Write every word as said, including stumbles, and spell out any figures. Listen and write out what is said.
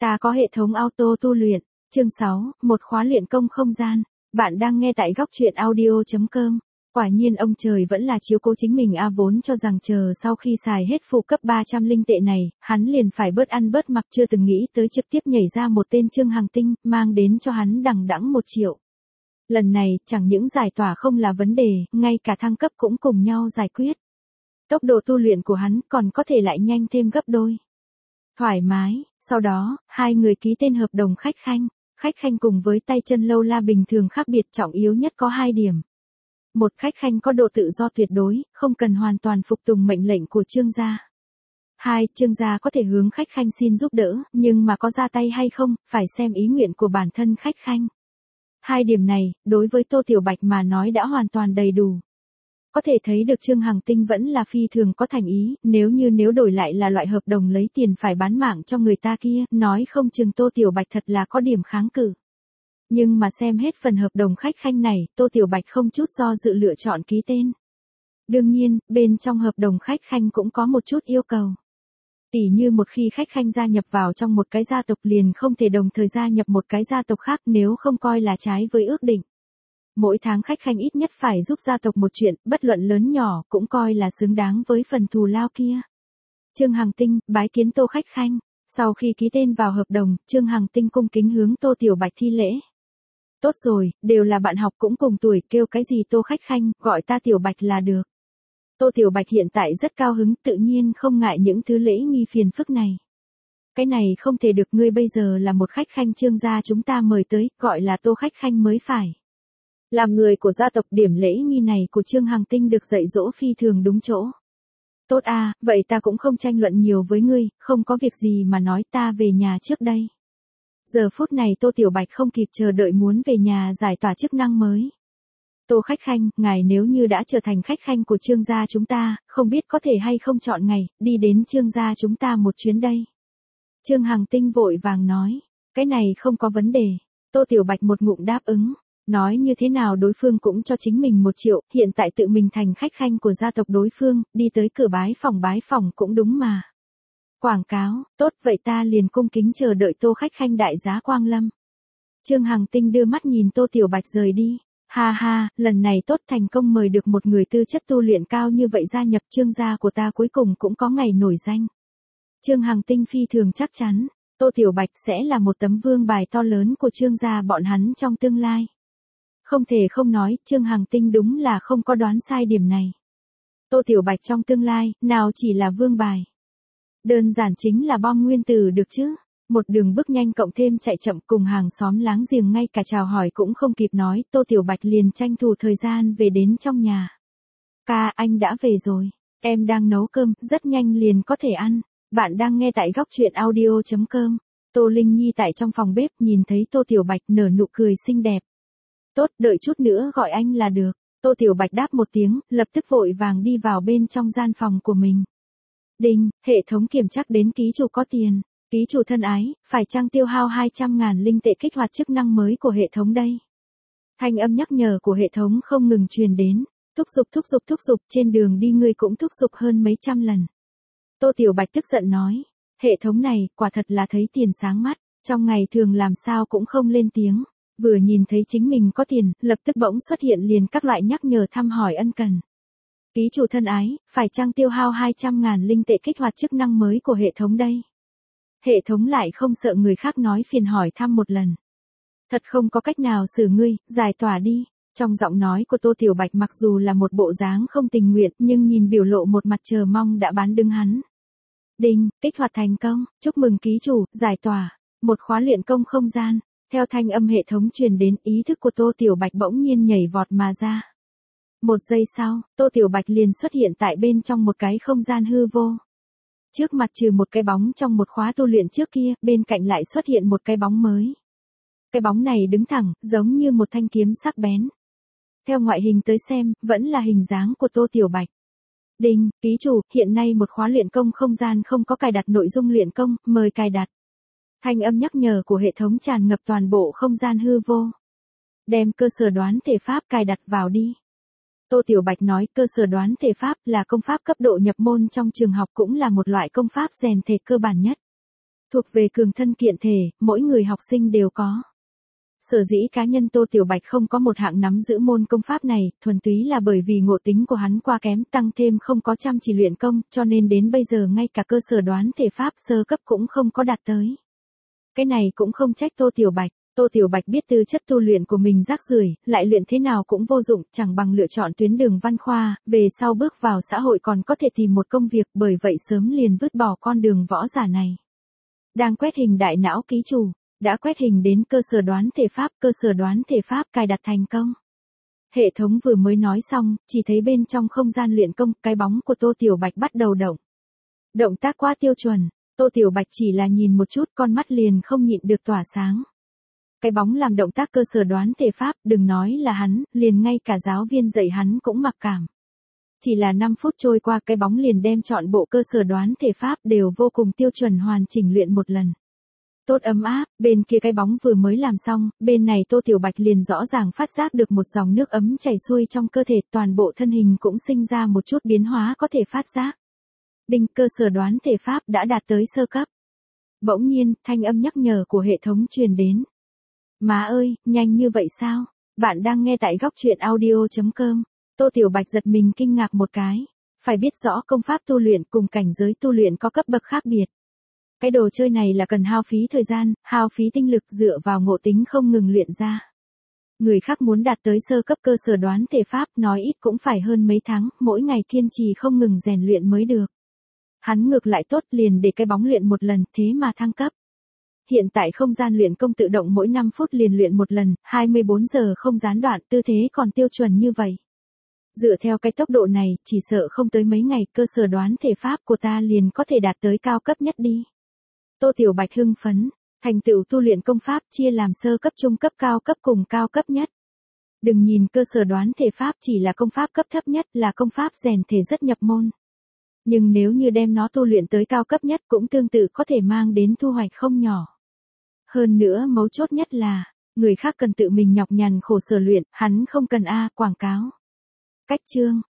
Ta có hệ thống auto tu luyện. Chương sáu, một khóa luyện công không gian. Bạn đang nghe tại góc truyện audio chấm com. Quả nhiên ông trời vẫn là chiếu cố chính mình a vốn cho rằng chờ sau khi xài hết phụ cấp ba trăm linh tệ này, hắn liền phải bớt ăn bớt mặc chưa từng nghĩ tới trực tiếp nhảy ra một tên Trương Hằng Tinh, mang đến cho hắn đằng đẵng một triệu. Lần này, chẳng những giải tỏa không là vấn đề, ngay cả thăng cấp cũng cùng nhau giải quyết. Tốc độ tu luyện của hắn còn có thể lại nhanh thêm gấp đôi. Thoải mái, sau đó, hai người ký tên hợp đồng khách khanh. Khách khanh cùng với tay chân lâu la bình thường khác biệt trọng yếu nhất có hai điểm. Một, khách khanh có độ tự do tuyệt đối, không cần hoàn toàn phục tùng mệnh lệnh của Trương gia. Hai, Trương gia có thể hướng khách khanh xin giúp đỡ, nhưng mà có ra tay hay không, phải xem ý nguyện của bản thân khách khanh. Hai điểm này, đối với Tô Tiểu Bạch mà nói đã hoàn toàn đầy đủ. Có thể thấy được Trương Hằng Tinh vẫn là phi thường có thành ý, nếu như nếu đổi lại là loại hợp đồng lấy tiền phải bán mạng cho người ta kia, nói không chừng Tô Tiểu Bạch thật là có điểm kháng cự. Nhưng mà xem hết phần hợp đồng khách khanh này, Tô Tiểu Bạch không chút do dự lựa chọn ký tên. Đương nhiên, bên trong hợp đồng khách khanh cũng có một chút yêu cầu. Tỉ như một khi khách khanh gia nhập vào trong một cái gia tộc liền không thể đồng thời gia nhập một cái gia tộc khác nếu không coi là trái với ước định. Mỗi tháng khách khanh ít nhất phải giúp gia tộc một chuyện, bất luận lớn nhỏ, cũng coi là xứng đáng với phần thù lao kia. Trương Hằng Tinh, bái kiến Tô khách khanh. Sau khi ký tên vào hợp đồng, Trương Hằng Tinh cung kính hướng Tô Tiểu Bạch thi lễ. Tốt rồi, đều là bạn học cũng cùng tuổi, kêu cái gì Tô khách khanh, gọi ta Tiểu Bạch là được. Tô Tiểu Bạch hiện tại rất cao hứng, tự nhiên không ngại những thứ lễ nghi phiền phức này. Cái này không thể được, ngươi bây giờ là một khách khanh Trương gia chúng ta mời tới, gọi là Tô khách khanh mới phải. Làm người của gia tộc, điểm lễ nghi này của Trương Hằng Tinh được dạy dỗ phi thường đúng chỗ. Tốt à, vậy ta cũng không tranh luận nhiều với ngươi, không có việc gì mà nói, ta về nhà trước đây. Giờ phút này Tô Tiểu Bạch không kịp chờ đợi muốn về nhà giải tỏa chức năng mới. Tô khách khanh, ngài nếu như đã trở thành khách khanh của Trương gia chúng ta, không biết có thể hay không chọn ngày, đi đến Trương gia chúng ta một chuyến đây. Trương Hằng Tinh vội vàng nói, cái này không có vấn đề. Tô Tiểu Bạch một ngụm đáp ứng. Nói như thế nào đối phương cũng cho chính mình một triệu, hiện tại tự mình thành khách khanh của gia tộc đối phương, đi tới cửa bái phòng bái phòng cũng đúng mà. Quảng cáo, tốt vậy ta liền cung kính chờ đợi Tô khách khanh đại giá quang lâm. Trương Hằng Tinh đưa mắt nhìn Tô Tiểu Bạch rời đi. Ha ha, lần này tốt, thành công mời được một người tư chất tu luyện cao như vậy gia nhập Trương gia của ta, cuối cùng cũng có ngày nổi danh. Trương Hằng Tinh phi thường chắc chắn, Tô Tiểu Bạch sẽ là một tấm vương bài to lớn của Trương gia bọn hắn trong tương lai. Không thể không nói, Trương Hằng Tinh đúng là không có đoán sai điểm này. Tô Tiểu Bạch trong tương lai, nào chỉ là vương bài. Đơn giản chính là bom nguyên tử được chứ. Một đường bước nhanh cộng thêm chạy chậm cùng hàng xóm láng giềng ngay cả chào hỏi cũng không kịp nói, Tô Tiểu Bạch liền tranh thủ thời gian về đến trong nhà. Ca, anh đã về rồi. Em đang nấu cơm, rất nhanh liền có thể ăn. Bạn đang nghe tại góc truyện audio chấm com. Tô Linh Nhi tại trong phòng bếp nhìn thấy Tô Tiểu Bạch nở nụ cười xinh đẹp. Tốt, đợi chút nữa gọi anh là được. Tô Tiểu Bạch đáp một tiếng, lập tức vội vàng đi vào bên trong gian phòng của mình. Đinh, hệ thống kiểm tra đến ký chủ có tiền. Ký chủ thân ái, phải chăng tiêu hao hai trăm ngàn linh tệ kích hoạt chức năng mới của hệ thống đây? Thanh âm nhắc nhở của hệ thống không ngừng truyền đến. Thúc giục thúc giục thúc giục, trên đường đi ngươi cũng thúc giục hơn mấy trăm lần. Tô Tiểu Bạch tức giận nói. Hệ thống này, quả thật là thấy tiền sáng mắt, trong ngày thường làm sao cũng không lên tiếng. Vừa nhìn thấy chính mình có tiền, lập tức bỗng xuất hiện liền các loại nhắc nhở thăm hỏi ân cần. Ký chủ thân ái, phải chăng tiêu hao hai trăm ngàn linh tệ kích hoạt chức năng mới của hệ thống đây? Hệ thống lại không sợ người khác nói phiền hỏi thăm một lần. Thật không có cách nào xử ngươi, giải tỏa đi. Trong giọng nói của Tô Tiểu Bạch mặc dù là một bộ dáng không tình nguyện, nhưng nhìn biểu lộ một mặt chờ mong đã bán đứng hắn. Đinh, kích hoạt thành công, chúc mừng ký chủ, giải tỏa. Một khóa luyện công không gian. Theo thanh âm hệ thống truyền đến, ý thức của Tô Tiểu Bạch bỗng nhiên nhảy vọt mà ra. Một giây sau, Tô Tiểu Bạch liền xuất hiện tại bên trong một cái không gian hư vô. Trước mặt trừ một cái bóng trong một khóa tu luyện trước kia, bên cạnh lại xuất hiện một cái bóng mới. Cái bóng này đứng thẳng, giống như một thanh kiếm sắc bén. Theo ngoại hình tới xem, vẫn là hình dáng của Tô Tiểu Bạch. Đinh, ký chủ, hiện nay một khóa luyện công không gian không có cài đặt nội dung luyện công, mời cài đặt. Thanh âm nhắc nhở của hệ thống tràn ngập toàn bộ không gian hư vô. Đem cơ sở đoán thể pháp cài đặt vào đi. Tô Tiểu Bạch nói cơ sở đoán thể pháp là công pháp cấp độ nhập môn trong trường học, cũng là một loại công pháp rèn thể cơ bản nhất. Thuộc về cường thân kiện thể, mỗi người học sinh đều có. Sở dĩ cá nhân Tô Tiểu Bạch không có một hạng nắm giữ môn công pháp này, thuần túy là bởi vì ngộ tính của hắn quá kém, tăng thêm không có chăm chỉ luyện công, cho nên đến bây giờ ngay cả cơ sở đoán thể pháp sơ cấp cũng không có đạt tới. Cái này cũng không trách Tô Tiểu Bạch. Tô Tiểu Bạch biết tư chất tu luyện của mình rác rưởi, lại luyện thế nào cũng vô dụng, chẳng bằng lựa chọn tuyến đường văn khoa, về sau bước vào xã hội còn có thể tìm một công việc, bởi vậy sớm liền vứt bỏ con đường võ giả này. Đang quét hình đại não ký chủ, đã quét hình đến cơ sở đoán thể pháp, cơ sở đoán thể pháp cài đặt thành công. Hệ thống vừa mới nói xong, chỉ thấy bên trong không gian luyện công, cái bóng của Tô Tiểu Bạch bắt đầu động. Động tác quá tiêu chuẩn, Tô Tiểu Bạch chỉ là nhìn một chút con mắt liền không nhịn được tỏa sáng. Cái bóng làm động tác cơ sở đoán thể pháp, đừng nói là hắn, liền ngay cả giáo viên dạy hắn cũng mặc cảm. Chỉ là năm phút trôi qua cái bóng liền đem chọn bộ cơ sở đoán thể pháp đều vô cùng tiêu chuẩn hoàn chỉnh luyện một lần. Tốt ấm áp, bên kia cái bóng vừa mới làm xong, bên này Tô Tiểu Bạch liền rõ ràng phát giác được một dòng nước ấm chảy xuôi trong cơ thể, toàn bộ thân hình cũng sinh ra một chút biến hóa có thể phát giác. Đinh, cơ sở đoán thể pháp đã đạt tới sơ cấp. Bỗng nhiên, thanh âm nhắc nhở của hệ thống truyền đến. Má ơi, nhanh như vậy sao? Bạn đang nghe tại góc truyện audio chấm com. Tô Tiểu Bạch giật mình kinh ngạc một cái. Phải biết rõ công pháp tu luyện cùng cảnh giới tu luyện có cấp bậc khác biệt. Cái đồ chơi này là cần hao phí thời gian, hao phí tinh lực dựa vào ngộ tính không ngừng luyện ra. Người khác muốn đạt tới sơ cấp cơ sở đoán thể pháp nói ít cũng phải hơn mấy tháng, mỗi ngày kiên trì không ngừng rèn luyện mới được. Hắn ngược lại tốt liền để cái bóng luyện một lần thế mà thăng cấp. Hiện tại không gian luyện công tự động mỗi năm phút liền luyện một lần, hai mươi bốn giờ không gián đoạn, tư thế còn tiêu chuẩn như vậy. Dựa theo cái tốc độ này, chỉ sợ không tới mấy ngày cơ sở đoán thể pháp của ta liền có thể đạt tới cao cấp nhất đi. Tô Tiểu Bạch hưng phấn, thành tựu tu luyện công pháp chia làm sơ cấp, trung cấp, cao cấp cùng cao cấp nhất. Đừng nhìn cơ sở đoán thể pháp chỉ là công pháp cấp thấp nhất, là công pháp rèn thể rất nhập môn. Nhưng nếu như đem nó tu luyện tới cao cấp nhất cũng tương tự có thể mang đến thu hoạch không nhỏ. Hơn nữa mấu chốt nhất là, người khác cần tự mình nhọc nhằn khổ sở luyện, hắn không cần a quảng cáo. Cách chương,